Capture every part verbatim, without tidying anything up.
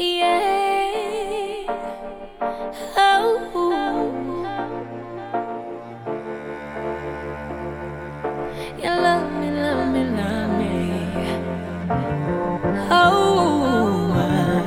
yeah. Oh, you love me, love me, love me. Oh,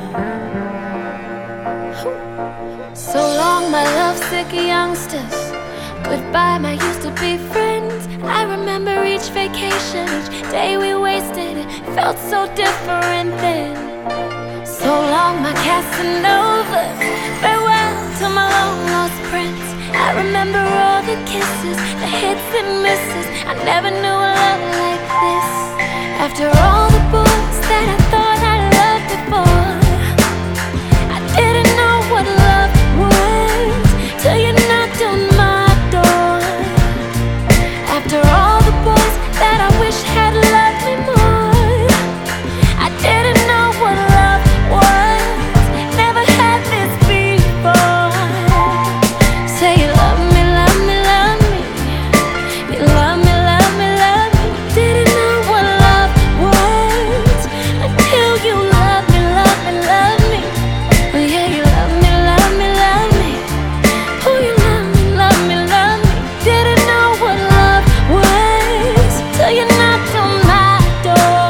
so long, my lovesick youngsters. Goodbye, my used to be friends. I remember each vacation, each day we wasted. It felt so different then. So long, my Casanova. Farewell to my long lost prince. I remember all the kisses, the hits and misses. I never knew a love like this. After all the books that I thought I loved before, I didn't know what love was till you knocked on my door. After all the boys that I wish had loved me more, I didn't know what love was. Never had this before. Say you love me, love me, love me. You love me, love me, love me. Didn't know what love was until you love me, love me, love me. Oh yeah, you love me, love me, love me. Oh, you love me, love me, love me. Didn't know what love was till you knocked on my door.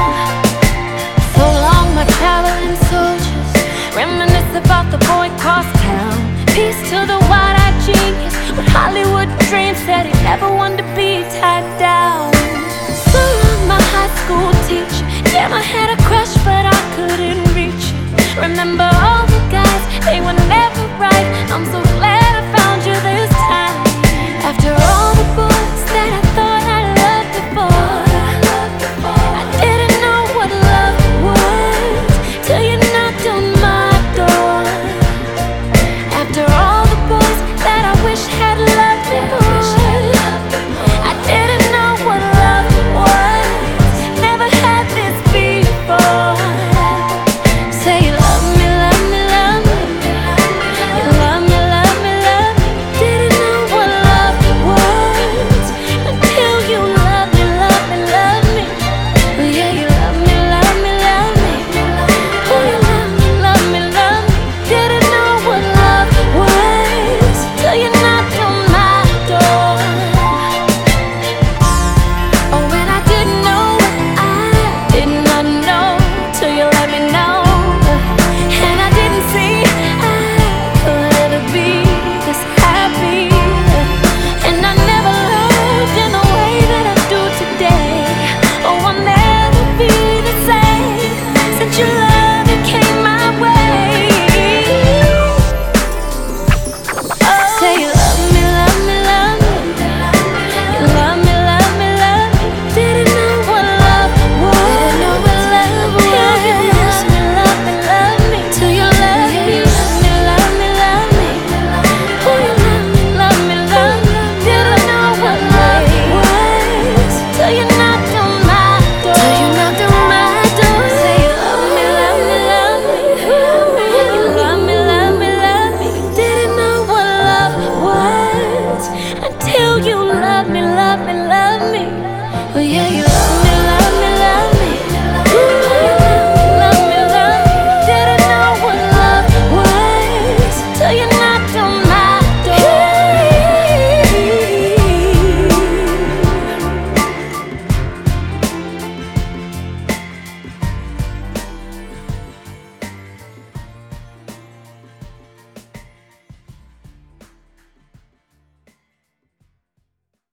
So long, my traveling soldiers, reminisce about the boy cross town. Peace to the wide-eyed genius with Hollywood dreams that he never wanted to be tied down. So long, my high school teacher. Damn, I had a crush, but I couldn't reach it. Remember all the guys, they were never right. I'm so glad I found you this time. After all the boys that I thought I loved before, I didn't know what love was till you knocked on my door. After all the boys that I wish had loved me more, I didn't know what love was. Never had this before. Say you love me, love me, love me. You love me, love me, love me. Didn't know what love was until you love me, love me, love me. Oh yeah, you love me, love me, love me. Oh, you love me, love me, love me. Didn't know what love was till you knocked on my door. Oh, when I didn't know, I did not know till you let me know. And I didn't see I could ever be this happy. And I never loved in the way that I do today. Oh, I'll never be the same since your love it came my way. Say you love me, love me, love me. You love me, love me, love me. Didn't know what love was. Didn't know what love was. You love me, love me, love me. Till you love me, love me, love me, love me. Oh, you love me, love me, love me. Didn't know what love was till you knocked on my door. Till you knocked on my door. Say you love me, love me, love me. You love me, love me, love me. Didn't know what love was until you love me, love me, love me. Oh yeah, you